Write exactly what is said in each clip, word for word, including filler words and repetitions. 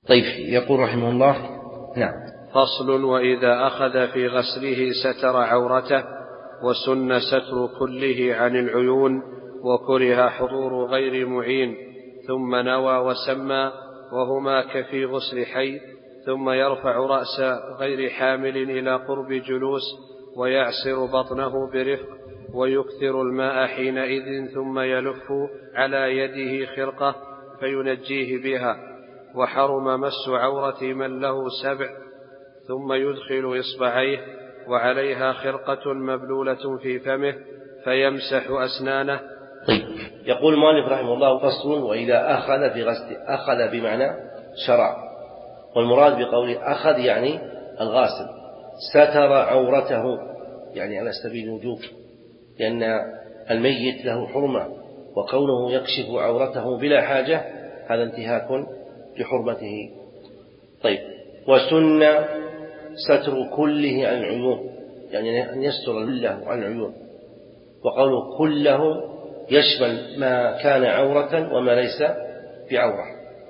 طيب، يقول رحمه الله: نعم. فصل: وإذا أخذ في غسله ستر عورته، وسن ستر كله عن العيون، وكره حضور غير معين، ثم نوى وسمى، وهما كفي غسل حي، ثم يرفع رأس غير حامل إلى قرب جلوس، ويعسر بطنه برفق، ويكثر الماء حينئذ، ثم يلف على يده خرقة فينجيه بها. وحرم مس عورة من له سبع، ثم يدخل إصبعيه وعليها خرقة مبلولة في فمه فيمسح أسنانه. طيب، يقول المؤلف رحمه الله: فصل: وإذا أخذ في غسل. أخذ بمعنى شرع، والمراد بقوله أخذ يعني الغاسل. ستر عورته يعني على سبيل الوجوب، لأن الميت له حرمة، وكونه يكشف عورته بلا حاجة هذا انتهاك لحرمته. طيب، وسن ستر كله عن العيون، يعني أن يستر كله عن العيون، وقوله كله يشمل ما كان عورة وما ليس بعورة.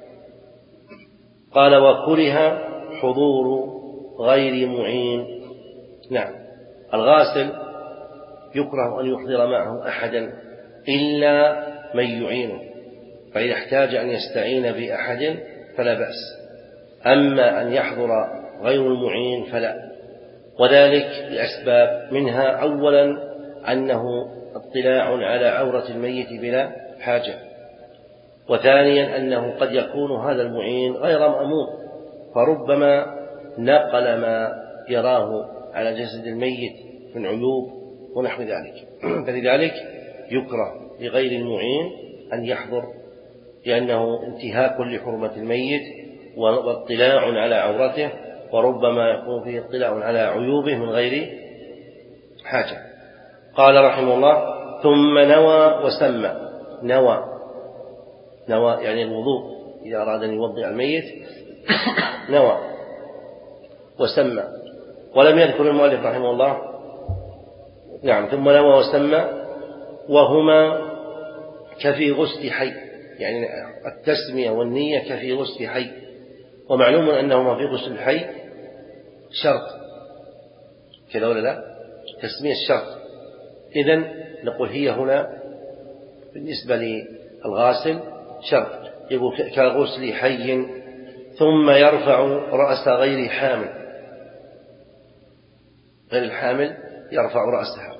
قال: وكره حضور غير معين. نعم، الغاسل يكره أن يحضر معه أحدا إلا من يعينه، فإذا احتاج أن يستعين بأحد فلا بأس، أما أن يحضر غير المعين فلا، وذلك لأسباب: منها أولا أنه اطلاع على عورة الميت بلا حاجة، وثانيا أنه قد يكون هذا المعين غير مأمون، فربما نقل ما يراه على جسد الميت من عيوب ونحو ذلك، فلذلك يكره لغير المعين أن يحضر، لأنه انتهاك لحرمة الميت واطلاع على عورته، وربما يكون فيه اطلاع على عيوبه من غير حاجة. قال رحمه الله: ثم نوى وسمى. نوى نوى يعني الوضوء، إذا أراد أن يوضع الميت نوى وسمى، ولم يذكر المؤلف رحمه الله. نعم، ثم نوى وسمى، وهما كفي غسل حي، يعني التسمية والنية كفي غسل حي، ومعلوم أنهما في غسل الحي شرط، كذا ولا لا؟ تسمية الشرط. إذن نقول هي هنا بالنسبة للغاسل شرط، يقول كغسل حي، ثم يرفع رأس غير حامل. غير الحامل يرفع رأسها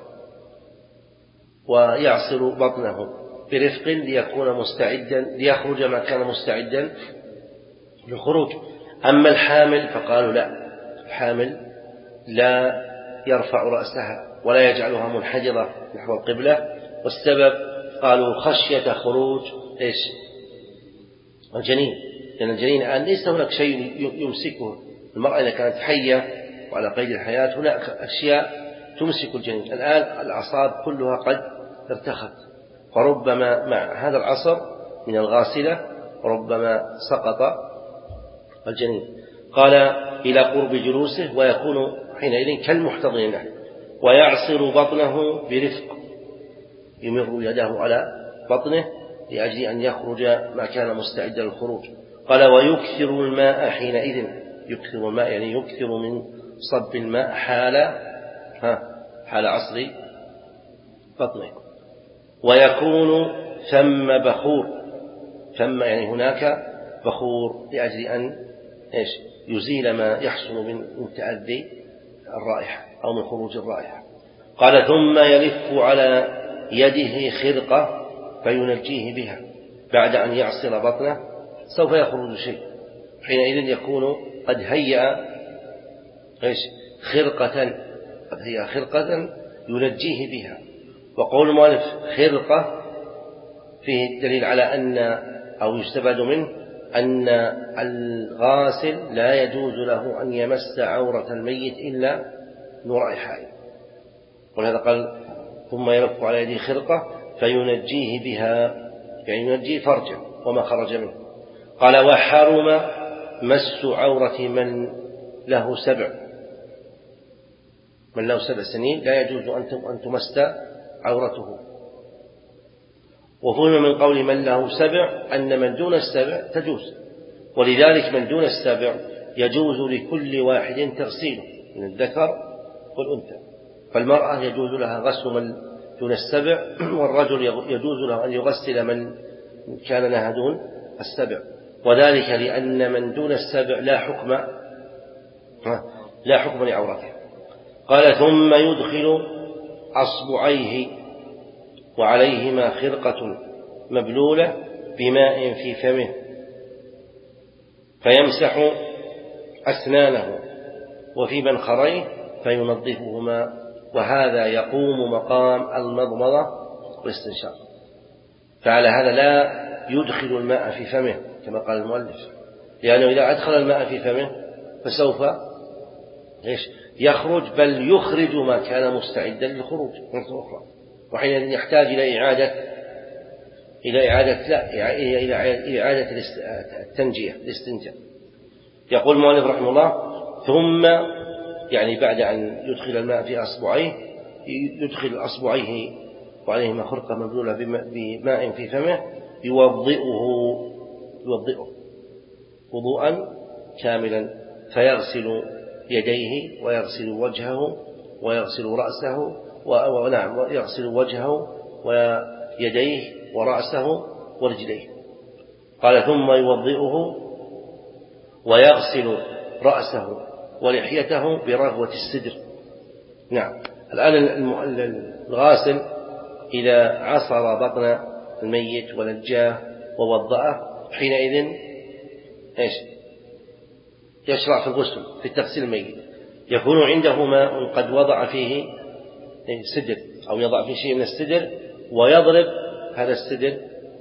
ويعصر بطنه برفق ليكون مستعدا ليخرج ما كان مستعدا للخروج. أما الحامل فقالوا لا، الحامل لا يرفع رأسها ولا يجعلها منحدرة نحو القبلة، والسبب قالوا خشية خروج إيش؟ الجنين، لأن الجنين الآن ليس هناك شيء يمسكه. المرأة إذا كانت حية وعلى قيد الحياة هناك أشياء تمسك الجنين، الآن الأعصاب كلها قد ارتخت، فربما مع هذا العصر من الغاسلة ربما سقط الجنين. قال: إلى قرب جلوسه، ويكون حينئذ كالمحتضن له، ويعصر بطنه برفق، يمر يده على بطنه لأجل أن يخرج ما كان مستعدا للخروج. قال: ويكثر الماء حينئذ. يكثر الماء يعني يكثر من صب الماء حال ها حال عصر بطنه. ويكون ثم بخور، ثم يعني هناك بخور لأجل أن إيش؟ يزيل ما يحصل من تأذي الرائحة أو من خروج الرائحة. قال: ثم يلف على يده خرقة فينجيه بها، بعد أن يعصر بطنه سوف يخرج شيء، حينئذ يكون قد هيأ إيش؟ خرقة، قد هيأ خرقة ينجيه بها. وقول المؤلف خرقة فيه دليل على أن أو يستفاد منه أن الغاسل لا يجوز له أن يمس عورة الميت إلا نور حائل، ولهذا قال: ثم يلف على يده خرقة فينجيه بها، يعني ينجيه فرجه وما خرج منه. قال: وحرم مس عورة من له سبع، من له سبع سنين لا يجوز أن تمس عورته. وفهم من قول من له سبع أن من دون السبع تجوز، ولذلك من دون السبع يجوز لكل واحد تغسيله من الذكر والأنثى، فالمرأة يجوز لها غسل من دون السبع، والرجل يجوز له أن يغسل من كان لها دون السبع، وذلك لأن من دون السبع لا حكم لا حكم لعورته. قال ثم يدخل أصبعيه وعليهما خرقة مبلولة بماء في فمه فيمسح أسنانه وفي منخريه فينظفهما، وهذا يقوم مقام المضمضة والاستنشاق. فعلى هذا لا يدخل الماء في فمه كما قال المؤلف، لأنه إذا أدخل الماء في فمه فسوف يخرج، بل يخرج ما كان مستعدا للخروج مرة أخرى، وحينئذ يحتاج إلى إعادة إلى إعادة لا إلى إعادة التنجية الاستنجاء. يقول المؤلف رحمه الله ثم يعني بعد أن يدخل الماء في أصبعيه يدخل أصبعيه وعليهما خرقة مبلولة بماء في فمه يوضئه يوضئه وضوءا كاملا، فيغسل يديه ويغسل وجهه ويغسل رأسه ونعم ويغسل وجهه ويديه ورأسه ورجليه. قال ثم يوضئه ويغسل رأسه ولحيته برغوة السدر. نعم. الآن الغاسل إذا عصر بطن الميت ونجاه ووضأه حينئذ إيش يشرع في الغسل في التغسيل الميت، يكون عنده ماء قد وضع فيه سدر أو يضع فيه شيء من السدر ويضرب هذا السدر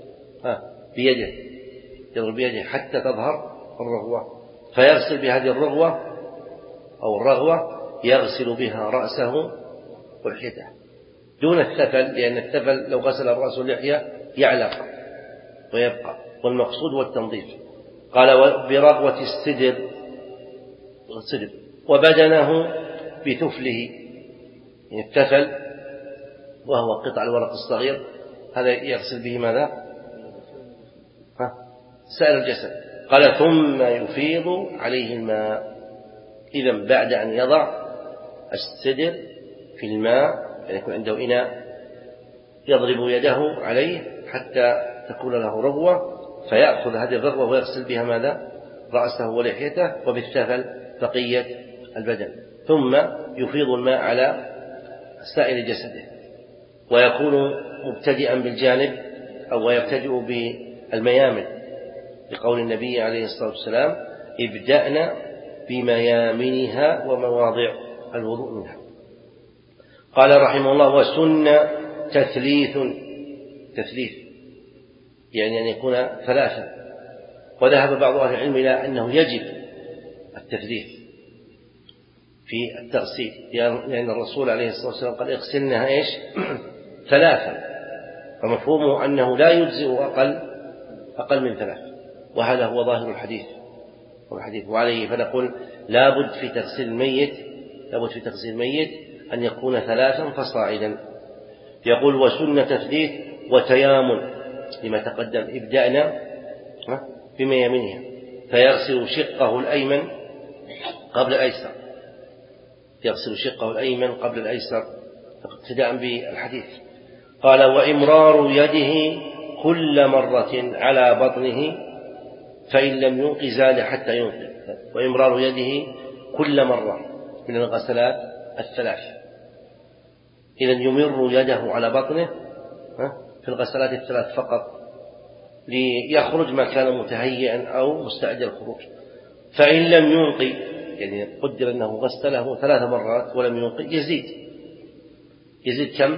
بيده يضرب بيده حتى تظهر الرغوة، فيغسل بهذه الرغوة أو الرغوة يغسل بها رأسه ولحيته دون الثفل، لأن الثفل لو غسل الرأس واللحية يعلق ويبقى، والمقصود هو التنظيف. قال برغوة السدر السدر وبدنه بثفله، يعني الثفل وهو قطع الورق الصغير هذا يغسل به ماذا؟ ها؟ سائر الجسد. قال ثم يفيض عليه الماء. إذا بعد أن يضع السدر في الماء يعني يكون عنده إناء يضرب يده عليه حتى تكون له رغوة، فيأخذ هذه الرغوة ويغسل بها ماذا؟ رأسه ولحيته وبالثفل بقية البدن، ثم يفيض الماء على سائر جسده، ويكون مبتدئا بالجانب أو يبتدئ بالميامن لقول النبي عليه الصلاة والسلام ابدأنا بميامنها ومواضع الوضوء منها. قال رحمه الله وسن تثليث تثليث يعني أن يكون ثلاثا، وذهب بعض أهل العلم إلى أنه يجب التثليث في التغسيل، لأن الرسول عليه الصلاة والسلام قال اغسلنها إيش ثلاثا، فمفهومه أنه لا يجزئ أقل أقل من ثلاث، وهذا هو ظاهر الحديث والحديث وعليه فنقول لابد في تغسيل الميت لابد في تغسيل الميت أن يكون ثلاثا فصاعدا. يقول وسن تثليث وتيامن لما تقدم ابدأنا بميامنها، فيغسل شقه الأيمن قبل الأيسر يغسل شقه الأيمن قبل الأيسر اقتداء بالحديث. قال وإمرار يده كل مرة على بطنه فإن لم ينق زاد حتى ينق، وإمرار يده كل مرة من الغسلات الثلاث، إذن يمر يده على بطنه في الغسلات الثلاث فقط ليخرج ما كان متهيئا أو مستعد للخروج. فإن لم ينق يعني قدر أنه غسله ثلاث مرات ولم ينق يزيد يزيد كم؟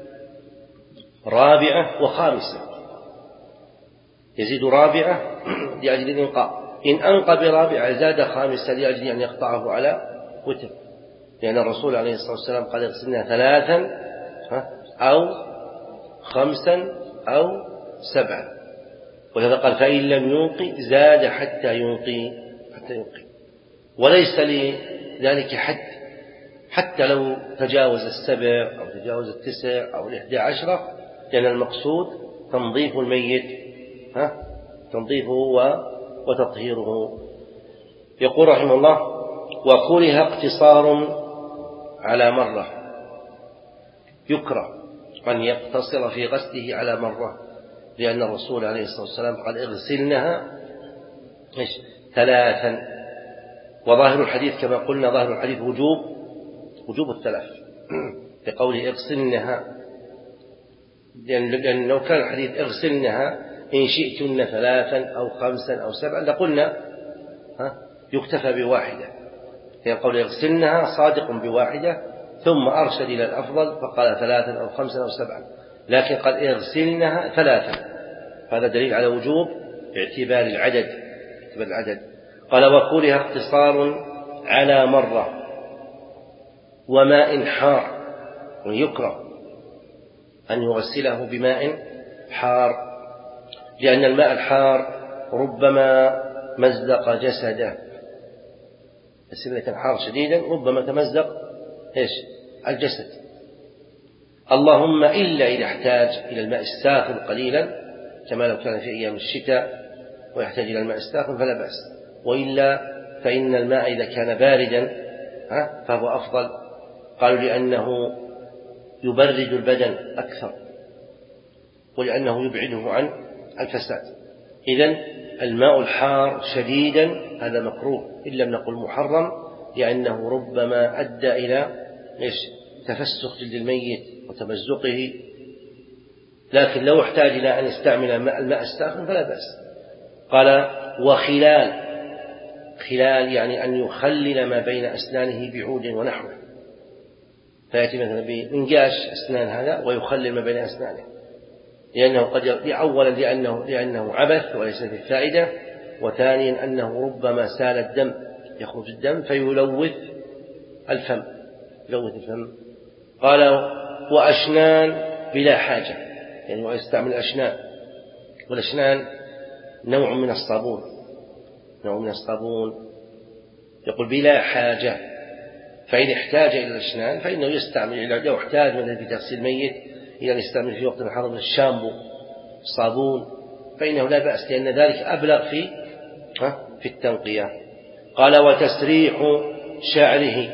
رابعة وخامسة، يزيد رابعة لأجل الإنقاء، إن أنقى برابعة زاد خامسة لأجل أن يقطعه على وتر، لأن الرسول عليه الصلاة والسلام قال يغسلنا ثلاثا أو خمسا أو سبعا، ولهذا قال فإن لم ينقي زاد حتى ينقي حتى ينقي، وليس لذلك حد حتى لو تجاوز السبع أو تجاوز التسع أو الإحدى عشرة، لأن المقصود تنظيف الميت ها تنظيفه وتطهيره. يقول رحمه الله: وكره اقتصار على مرة، يكره أن يقتصر في غسله على مرة، لأن الرسول عليه الصلاة والسلام قال: اغسلنها ثلاثا. وظاهر الحديث كما قلنا ظاهر الحديث وجوب وجوب الثلاث بقوله اغسلنها، لأن لو كان الحديث اغسلنها إن شئتن ثلاثا أو خمسا أو سبعا لقلنا ها يكتفى بواحدة، يعني قول اغسلنها صادق بواحدة، ثم أرشد إلى الأفضل فقال ثلاثا أو خمسا أو سبعا، لكن قال اغسلنها ثلاثا، هذا دليل على وجوب اعتبار العدد اعتبار العدد. قال: وكره اقتصار على مرة وماء حار، ويكره أن يغسله بماء حار، لأن الماء الحار ربما مزق جسده، بس إذا كان حار شديدا ربما تمزق إيش الجسد، اللهم إلا إذا احتاج إلى الماء الساخن قليلا، كما لو كان في أيام الشتاء ويحتاج إلى الماء الساخن فلا بأس، وإلا فإن الماء إذا كان باردا فهو أفضل. قالوا لأنه يبرد البدن أكثر، ولأنه يبعده عن الفساد. إذن الماء الحار شديدا هذا مكروه، إن لم نقل محرم، لأنه ربما أدى إلى إيش تفسخ جلد الميت وتمزقه، لكن لو احتاج إلى أن يستعمل الماء الساخن فلا بأس. قال: وخلال، خلال يعني أن يخلل ما بين أسنانه بعود ونحوه، فيأتي مثلا بإنجاش أسنان هذا ويخلل ما بين أسنانه، لأنه قد أولا لأنه, لأنه عبث وليس في فائدة، وثانيا أنه ربما سال الدم يخرج الدم فيلوث الفم يلوث الفم. قال: وأشنان بلا حاجة، يعني ويستعمل الأشنان، والأشنان نوع من الصابون نوع من الصابون يقول بلا حاجة، فإن احتاج إلى الأشنان فإنه يستعمل، لو احتاج مثلا في تغسيل ميت إلى أن يستعمل في وقت الحرب الشامبو الصابون فإنه لا بأس، لأن ذلك أبلغ في في التنقية. قال: وتسريح شعره،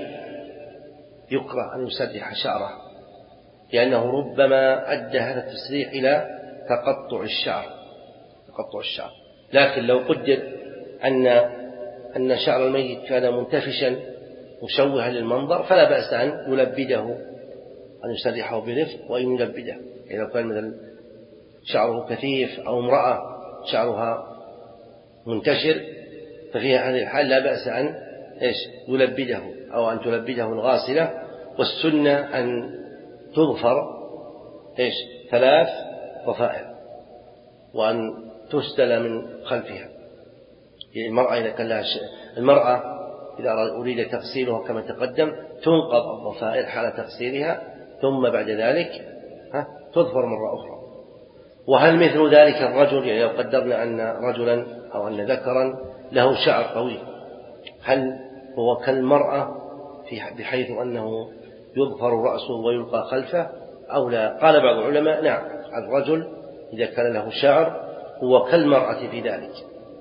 يكره أن يسرح شعره، لأنه ربما أدى هذا التسريح إلى تقطع الشعر تقطع الشعر لكن لو قدر أن أن شعر الميت كان منتفشا مشوها للمنظر فلا بأس أن يلبده، أن يسرحه برفق وأن يلبده. يعني لو كان مثلا شعره كثيف أو امرأة شعرها منتشر ففي هذه الحال لا بأس أن إيش يلبده أو أن تلبده الغاسلة. والسنة أن تظفر إيش ثلاث ضفائر وأن تسدل من خلفها. يعني المرأة إذا كان لها المرأة إذا أريد تغسيلها كما تقدم تنقض الضفائر حال تغسيلها، ثم بعد ذلك ها تظفر مرة أخرى. وهل مثل ذلك الرجل؟ يعني لو قدرنا أن رجلا أو أن ذكرا له شعر طويل، هل هو كالمرأة بحيث أنه يظفر رأسه ويلقى خلفه أو لا؟ قال بعض العلماء نعم، الرجل إذا كان له شعر هو كالمرأة في ذلك،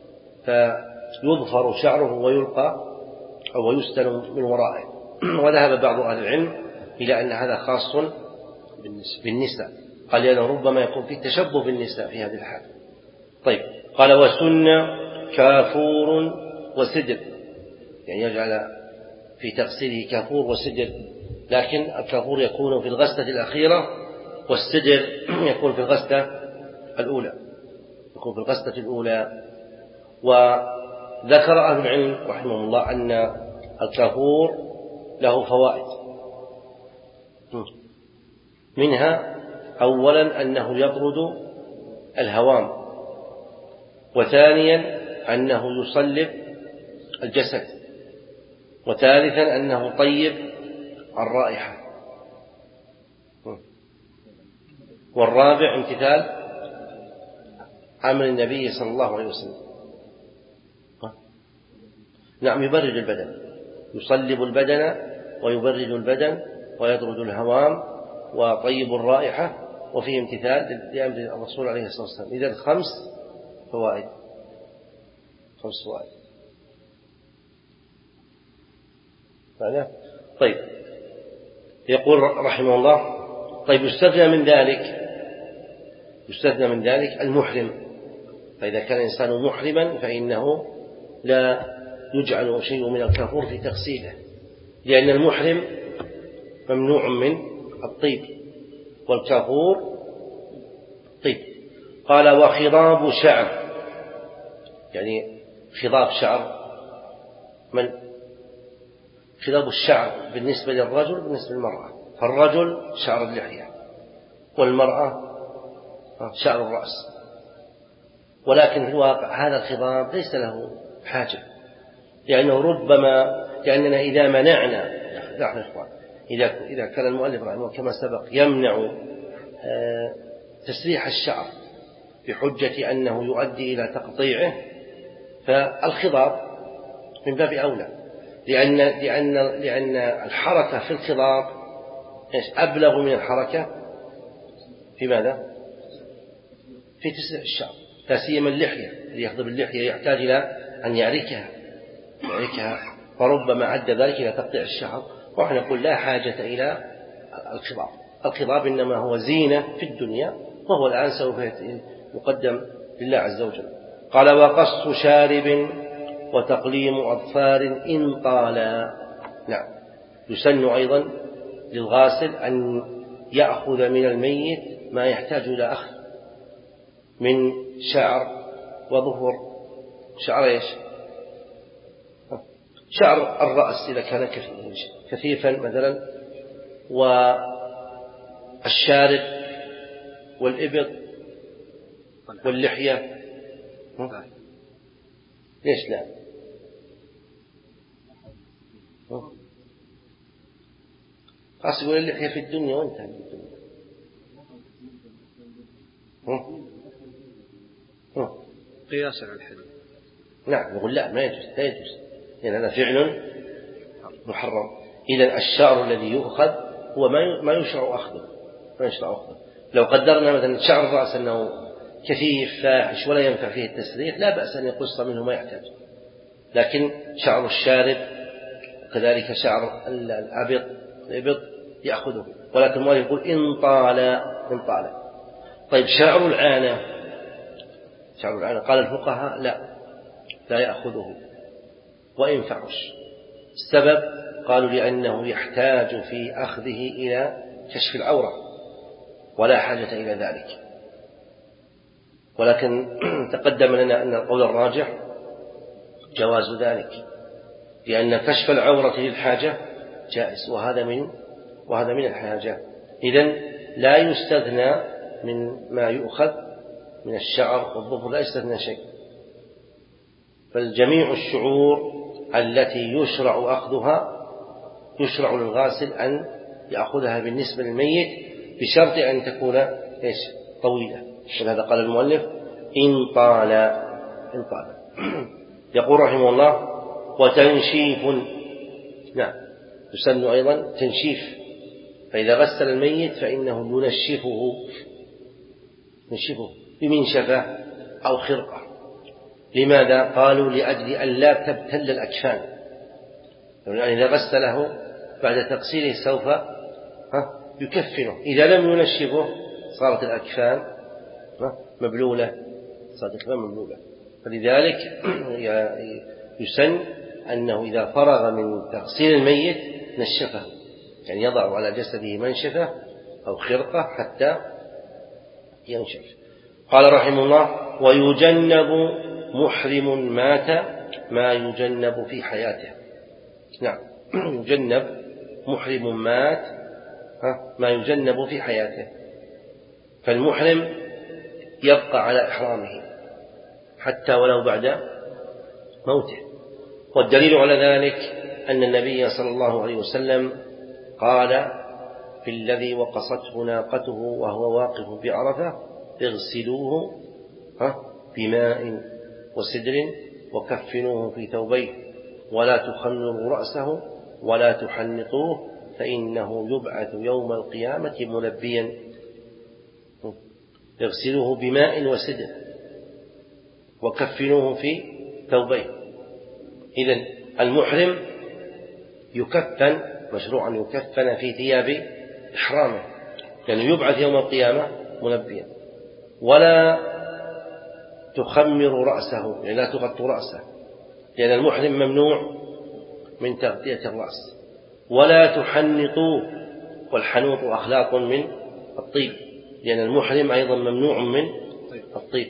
فيظفر شعره ويلقى أو يستل من ورائه. وذهب بعض أهل العلم إلى أن هذا خاص بالنساء، قال لأنه ربما يكون في تشبه بالنساء في هذه الحال. طيب، قال: وسنة كافور وسدر، يعني يجعل في تغسيله كافور وسدر، لكن الكافور يكون في الغسلة الأخيرة والسدر يكون في الغسلة الأولى يكون في الغسلة الأولى. وذكر أهل العلم رحمه الله أن الكافور له فوائد، منها أولا أنه يطرد الهوام، وثانيا أنه يصلب الجسد، وثالثا أنه طيب الرائحة، والرابع امتثال أمر النبي صلى الله عليه وسلم. نعم، يبرد البدن، يصلب البدن ويبرد البدن ويطرد الهوام وطيب الرائحة، وفيه امتثال لأمر الرسول عليه الصلاة والسلام. إذن خمس فوائد. خمس سؤال. معنى؟ طيب يقول رحمه الله طيب يستثنى من ذلك يستثنى من ذلك المحرم. فإذا كان الإنسان محرما فإنه لا يجعل شيء من الكافور في تغسيله، لأن المحرم ممنوع من الطيب والكافور طيب. قال وخضاب شعر، يعني خضاب شعر من خضاب الشعر بالنسبة للرجل بالنسبة للمرأة، فالرجل شعر اللحية والمرأة شعر الرأس، ولكن في الواقع هذا الخضاب ليس له حاجة، لأنه ربما لأننا إذا منعنا إذا إذا كان المؤلف رحمه كما سبق يمنع تسريح الشعر بحجة أنه يؤدي إلى تقطيعه، فالخضاب من باب أولى، لأن لأن لأن الحركة في الخضاب أبلغ من الحركة في ماذا؟ في تسريح الشعر، لا سيما اللحية، اللي يخضب اللحية يحتاج إلى أن يعركها يعركها فربما أدى ذلك إلى تقطيع الشعر، ونحن نقول لا حاجة إلى الخضاب. الخضاب إنما هو زينة في الدنيا، وهو الآن سوف يقدم لله عز وجل. قال وقص شارب وتقليم أظفار إن طالا. نعم يسن أيضا للغاسل أن يأخذ من الميت ما يحتاج إلى أخذ من شعر وظهر شعر إيش؟ شعر الرأس إذا كان كثيفا مثلا، والشارب والإبط واللحية. ليش لا؟ خاص يقول اللحية في الدنيا وانتهى في الدنيا. قياسا على الحديث. نعم يقول لا ما يجوز لا يجوز، لأن هذا فعل محرم. إذا الشعر الذي يؤخذ هو ما يشرع أخذه ما يشرع أخذه. لو قدرنا مثلا شعر الرأس أنه كثيف فاحش ولا ينفع فيه التسريح لا بأس أن يقص منه ما يحتاج، لكن شعر الشارب كذلك شعر الأبط الإبط يأخذه، ولكن ما يقول إن طال إن طال. طيب شعر العانة شعر العانة قال الفقهاء لا لا يأخذه وإن فعش. السبب قالوا لأنه يحتاج في أخذه إلى كشف العورة ولا حاجة إلى ذلك، ولكن تقدم لنا أن القول الراجح جواز ذلك، لأن كشف العورة للحاجة جائز، وهذا من وهذا من الحاجة. إذن لا يستثنى من ما يؤخذ من الشعر والظفر، لا يستثنى شيء، بل جميع الشعور التي يشرع أخذها يشرع للغاسل أن يأخذها بالنسبة للميت بشرط أن تكون إيش طويلة، ولهذا قال المؤلف إن طال إن طال. يقول رحمه الله وتنشيف. نعم يسن أيضا تنشيف، فإذا غسل الميت فإنه ينشفه ينشفه بمنشفة أو خرقة. لماذا؟ قالوا لأجل أن لا تبتل الأكفان، يعني إذا غسله بعد تغسيله سوف يكفنه، إذا لم ينشفه صارت الأكفان مبلولة صارت الأكفان مبلولة. فلذلك يسن أنه إذا فرغ من تغسيل الميت نشفه، يعني يضع على جسده منشفة أو خرقة حتى ينشف. قال رحمه الله ويجنب محرم مات ما يجنب في حياته. نعم يجنب محرم مات ما يجنب في حياته، فالمحرم يبقى على إحرامه حتى ولو بعد موته. والدليل على ذلك أن النبي صلى الله عليه وسلم قال في الذي وقصته ناقته وهو واقف بعرفة اغسلوه بماء وسدر وكفنوه في ثوبيه ولا تخمروا رأسه ولا تحنطوه فإنه يبعث يوم القيامة ملبيا. اغسلوه بماء وسدر وكفنوه في ثوبين. إذن المحرم يكفن، مشروع أن يكفن في ثياب إحرامه، لأنه يعني يبعث يوم القيامة ملبيا. ولا تخمر رأسه، يعني لا تغطوا رأسه، لأن المحرم ممنوع من تغطية الرأس. ولا تحنطوا، والحنوط أخلاق من الطيب، لأن المحرم أيضا ممنوع من الطيب.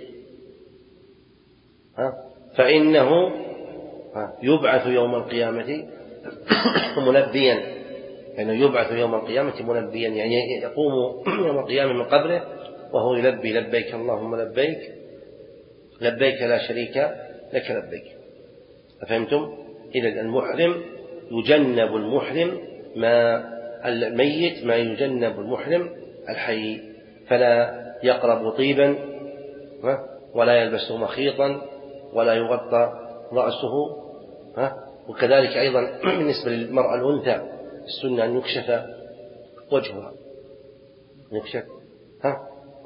فإنه يبعث يوم القيامة ملبيا، لأنه يعني يبعث يوم القيامة ملبيا، يعني يقوم يوم القيامة من قبره وهو يلبي لبيك اللهم لبيك لبيك لا شريك لك لبيك. فهمتم؟ إذا المحرم يجنب المحرم ما الميت ما يجنب المحرم الحي، فلا يقرب طيبا ولا يلبس مخيطا ولا يغطى رأسه. وكذلك أيضا بالنسبة للمرأة الأنثى السنة أن يكشف وجهها، يكشف ها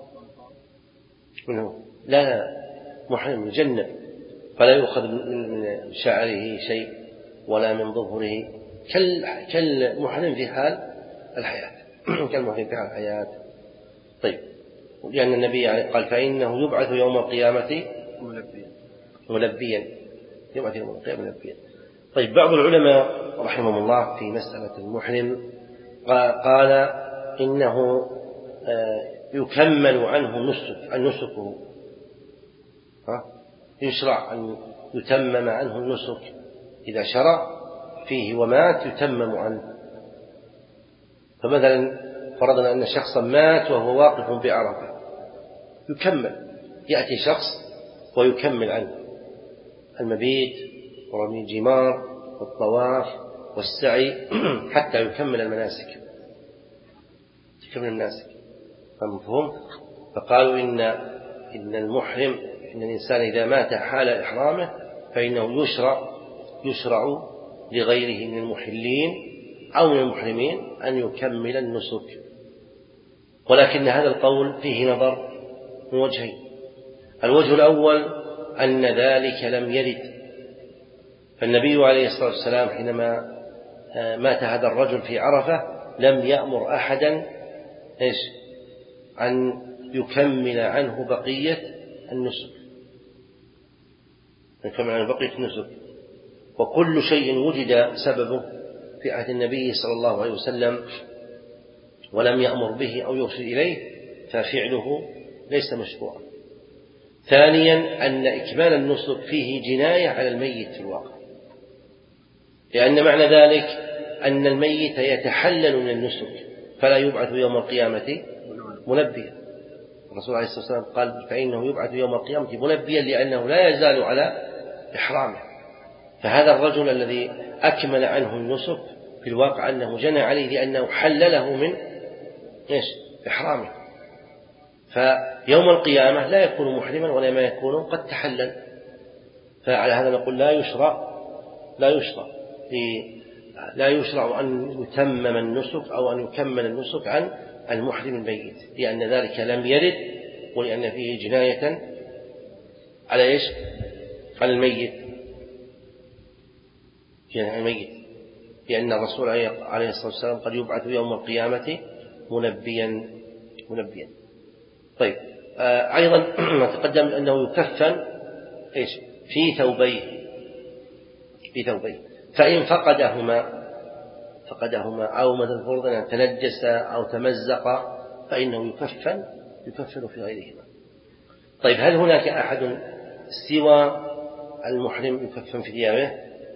منه لا لا محرم يجنب، فلا يؤخذ من شعره شيء ولا من ظهره، كالمحرم في حال الحياة كالمحرم في حال الحياة. طيب، لأن النبي قال فإنه يبعث يوم القيامة ملبيا ملبيا يبعث يوم القيامة ملبيا. طيب، بعض العلماء رحمهم الله في مسألة المحرم قال إنه يكمل عنه نسك النسك يشرع أن يتمم عنه النسك إذا شرع فيه ومات يتمم عنه. فمثلا فرضنا أن شخصا مات وهو واقف بعرفة، يكمل، يأتي شخص ويكمل عنه المبيت ورمي الجمار والطواف والسعي حتى يكمل المناسك يكمل المناسك فمفهوم؟ فقالوا إن إن المحرم إن الإنسان إذا مات حال إحرامه فإنه يشرع يشرع لغيره من المحلين أو من المحرمين أن يكمل النسك. ولكن هذا القول فيه نظر من وجهين. الوجه الأول أن ذلك لم يرد، فالنبي عليه الصلاة والسلام حينما مات هذا الرجل في عرفة لم يأمر أحدا إيش أن يكمل عنه بقية النسك يكمل عنه بقية النسك. وكل شيء وجد سببه في عهد النبي صلى الله عليه وسلم ولم يأمر به أو يرشد إليه ففعله ليس مشروعا. ثانيا أن إكمال النسك فيه جناية على الميت في الواقع، لأن معنى ذلك أن الميت يتحلل من النسك فلا يبعث يوم القيامة ملبيا. الرسول عليه الصلاة والسلام قال فإنه يبعث يوم القيامة ملبيا لأنه لا يزال على إحرامه. فهذا الرجل الذي أكمل عنه النسك في الواقع أنه جنى عليه لأنه حلله من إيش إحرامه، فيوم القيامة لا يكون محرما ولا ما يكون قد تحلل. فعلى هذا نقول لا يشرع لا يشرع لا يشرع أن يتمم النسك أو أن يكمل النسك عن المحرم الميت، لأن ذلك لم يرد ولأن فيه جناية على إيش على الميت يعني الميت، لأن الرسول عليه الصلاة والسلام قد يبعث يوم القيامة ملبيا ملبيا. طيب، آه أيضا ما تقدم أنه يكفن إيش في ثوبيه في ثوبيه فإن فقدهما فقدهما أو مثلا فرضنا تنجس أو تمزق فإنه يكفن يكفن في غيرهما. طيب، هل هناك أحد سوى المحرم يكفن في ثيابه؟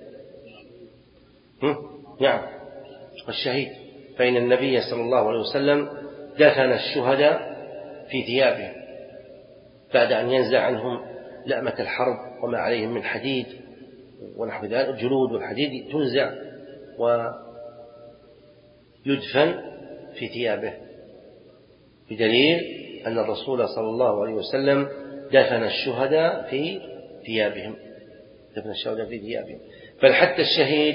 نعم، الشهيد، فإن النبي صلى الله عليه وسلم دفن الشهداء في ثيابهم بعد أن ينزع عنهم لأمة الحرب وما عليهم من حديد ونحو ذلك، الجلود والحديد تنزع ويدفن في ثيابه، بدليل أن الرسول صلى الله عليه وسلم دفن الشهداء في ثيابهم دفن الشهداء في ثيابهم. بل حتى الشهيد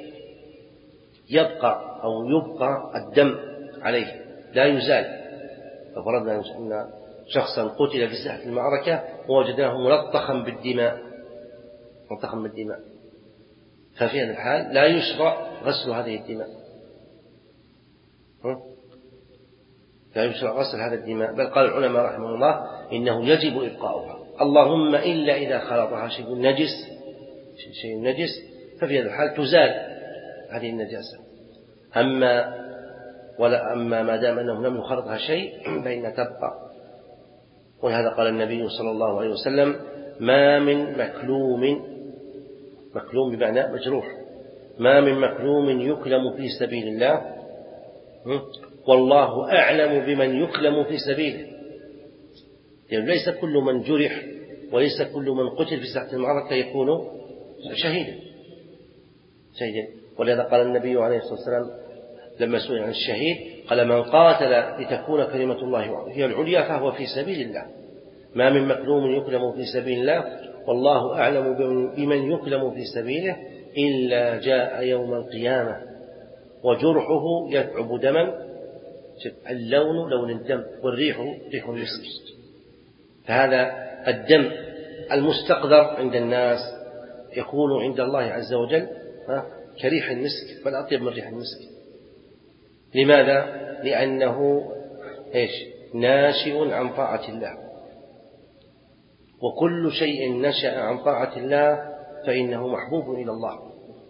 يبقى أو يبقى الدم عليه لا يزال. ففرضنا أن شخصا قتل في ساحة المعركة ووجدناه ملطخا بالدماء منتخب من الدماء، ففي هذا الحال لا يشرع غسل هذه الدماء، لا يشرع غسل هذا الدماء، بل قال العلماء رحمه الله إنه يجب إبقاؤها، اللهم إلا إذا خلطها شيء نجس شيء نجس ففي هذا الحال تزال هذه النجاسة. أما ولا أما ما دام أنه لم يخلطها شيء فإنها تبقى. ولهذا قال النبي صلى الله عليه وسلم ما من مكلوم، مكلوم بمعنى مجروح، ما من مكلوم يكلم في سبيل الله والله أعلم بمن يكلم في سبيله، يعني ليس كل من جرح وليس كل من قتل في ساحة المعركة يكون شهيدا شهيدا ولهذا قال النبي عليه الصلاة والسلام لما سئل عن الشهيد قال من قاتل لتكون كلمة الله هي العليا فهو في سبيل الله. ما من مكلوم يكلم في سبيل الله والله أعلم بمن يكلم في سبيله إلا جاء يوم القيامة وجرحه يتعب دما، اللون لون الدم والريح ريح المسك. فهذا الدم المستقذر عند الناس يكون عند الله عز وجل كريح المسك، بل أطيب من ريح المسك. لماذا؟ لأنه إيش؟ ناشئ عن طاعة الله، وكل شيء نشأ عن طاعة الله فإنه محبوب إلى الله.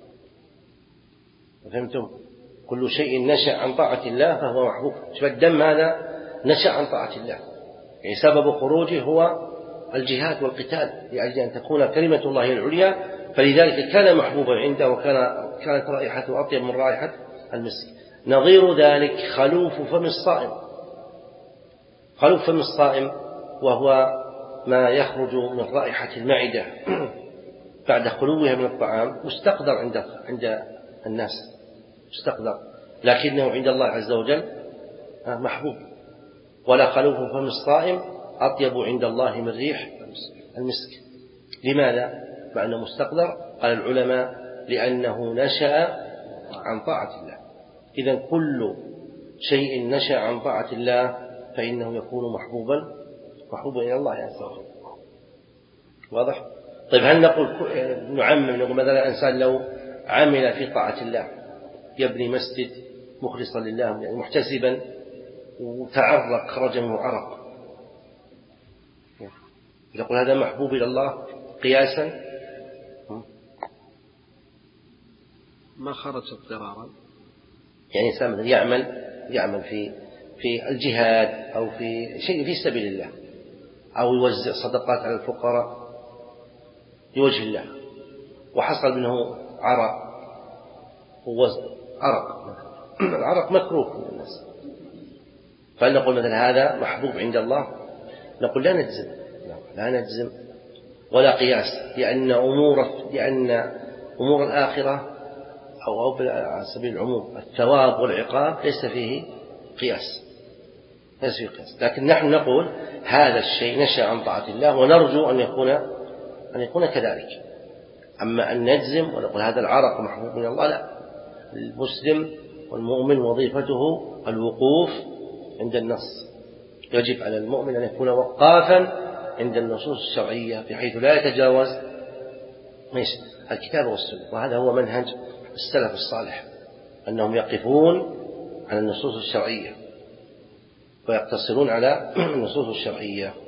فهمتم؟ كل شيء نشأ عن طاعة الله فهو محبوب. فالدم هذا نشأ عن طاعة الله، يعني سبب خروجه هو الجهاد والقتال لأجل أن تكون كلمة الله العليا، فلذلك كان محبوبا عنده وكان كانت رائحته أطيب من رائحة المسك. نظير ذلك خلوف فم الصائم، خلوف فم الصائم وهو ما يخرج من رائحة المعدة بعد خلوها من الطعام مستقدر عند عند الناس، مستقدر، لكنه عند الله عز وجل محبوب. ولا خلوف فم الصائم أطيب عند الله من ريح المسك. لماذا؟ مع أنه مستقدر. قال العلماء لأنه نشأ عن طاعة الله. إذن كل شيء نشأ عن طاعة الله فإنه يكون محبوبا محبوبا إلى الله عز وجل. واضح؟ طيب هل نقول نعمم نقول مثلا إنسان لو عمل في طاعة الله يبني مسجد مخلصا لله يعني محتسبا وتعرق خرج منه عرق، يقول هذا محبوب إلى الله قياسا؟ ما خرج اضطرارا، يعني إنسان يعمل يعمل في في الجهاد أو في شيء في سبيل الله أو يوزع صدقات على الفقراء لوجه الله وحصل منه عرق ووزن عرق العرق مكروه من الناس، فهل نقول مثلا هذا محبوب عند الله؟ نقول لا نجزم لا نجزم ولا قياس، لأن أمور لأن أمور الآخرة أو على سبيل العموم الثواب والعقاب ليس فيه قياس ليس فيه قياس، لكن نحن نقول هذا الشيء نشأ عن طاعة الله ونرجو أن يكون أن يكون كذلك. أما أن نجزم ونقول هذا العرق محبوب من الله لا، المسلم والمؤمن وظيفته الوقوف عند النص، يجب على المؤمن أن يكون وقافا عند النصوص الشرعية بحيث لا يتجاوز الكتاب والسنة. وهذا هو منهج السلف الصالح أنهم يقفون على النصوص الشرعية ويقتصرون على النصوص الشرعية.